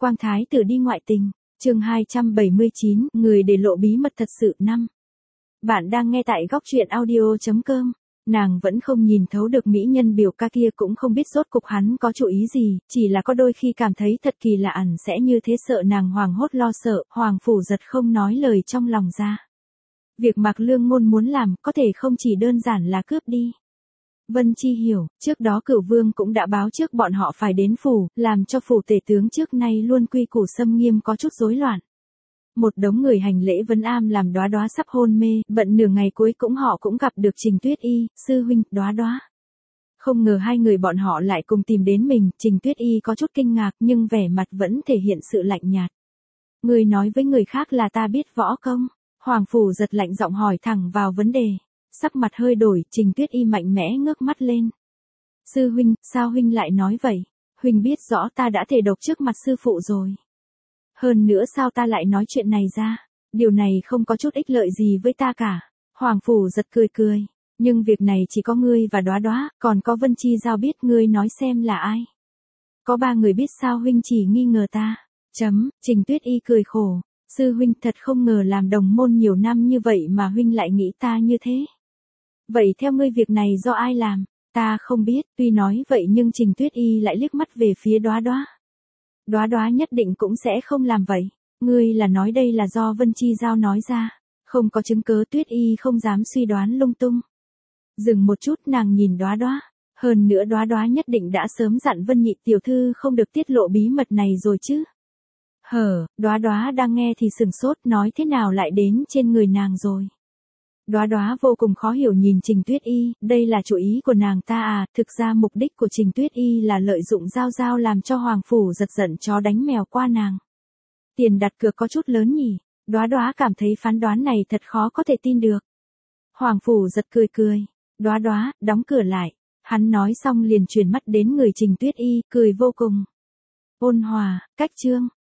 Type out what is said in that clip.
Quang thái tử đi ngoại tình, chương 279, người để lộ bí mật thật sự 5. Bạn đang nghe tại góc truyện audio.com. Nàng vẫn không nhìn thấu được mỹ nhân biểu ca kia, cũng không biết rốt cục hắn có chủ ý gì, chỉ là có đôi khi cảm thấy thật kỳ lạ, ẩn sẽ như thế, sợ nàng hoảng hốt lo sợ. Hoàng Phủ Giật không nói lời trong lòng ra. Việc Mạc Lương Ngôn muốn làm có thể không chỉ đơn giản là cướp đi. Vân Chi hiểu, trước đó Cửu Vương cũng đã báo trước bọn họ phải đến phủ, làm cho phủ tể tướng trước nay luôn quy củ xâm nghiêm có chút rối loạn. Một đống người hành lễ vấn am làm Đóa Đóa sắp hôn mê, bận nửa ngày cuối cùng họ cũng gặp được Trình Tuyết Y, sư huynh, Đóa Đóa. Không ngờ hai người bọn họ lại cùng tìm đến mình, Trình Tuyết Y có chút kinh ngạc nhưng vẻ mặt vẫn thể hiện sự lạnh nhạt. Người nói với người khác là ta biết võ công. Hoàng Phủ Giật lạnh giọng hỏi thẳng vào vấn đề. Sắc mặt hơi đổi, Trình Tuyết Y mạnh mẽ ngước mắt lên. Sư huynh, sao huynh lại nói vậy? Huynh biết rõ ta đã thề độc trước mặt sư phụ rồi. Hơn nữa sao ta lại nói chuyện này ra? Điều này không có chút ích lợi gì với ta cả. Hoàng Phủ Giật cười cười. Nhưng việc này chỉ có ngươi và Đóa Đóa, còn có Vân Chi Giao biết, ngươi nói xem là ai? Có 3 người biết sao huynh chỉ nghi ngờ ta? Trình Tuyết Y cười khổ. Sư huynh, thật không ngờ làm đồng môn nhiều năm như vậy mà huynh lại nghĩ ta như thế. Vậy theo ngươi việc này do ai làm? Ta không biết. Tuy nói vậy nhưng Trình Tuyết Y lại liếc mắt về phía Đóa Đóa. Đóa Đóa nhất định cũng sẽ không làm vậy. Ngươi là nói đây là do Vân Chi Giao nói ra. Không có chứng cứ, Tuyết Y không dám suy đoán lung tung. Dừng một chút, nàng nhìn Đóa Đóa. Hơn nữa Đóa Đóa nhất định đã sớm dặn Vân Nhị tiểu thư không được tiết lộ bí mật này rồi chứ. Đóa Đóa đang nghe thì sửng sốt, nói thế nào lại đến trên người nàng rồi. Đóa Đóa vô cùng khó hiểu nhìn Trình Tuyết Y, đây là chủ ý của nàng ta à? Thực ra mục đích của Trình Tuyết Y là lợi dụng Giao Giao làm cho Hoàng Phủ Giật giận chó đánh mèo qua nàng. Tiền đặt cược có chút lớn nhỉ? Đóa Đóa cảm thấy phán đoán này thật khó có thể tin được. Hoàng Phủ Giật cười cười. Đóa Đóa, đóng cửa lại. Hắn nói xong liền chuyển mắt đến người Trình Tuyết Y, cười vô cùng ôn hòa. Cách chương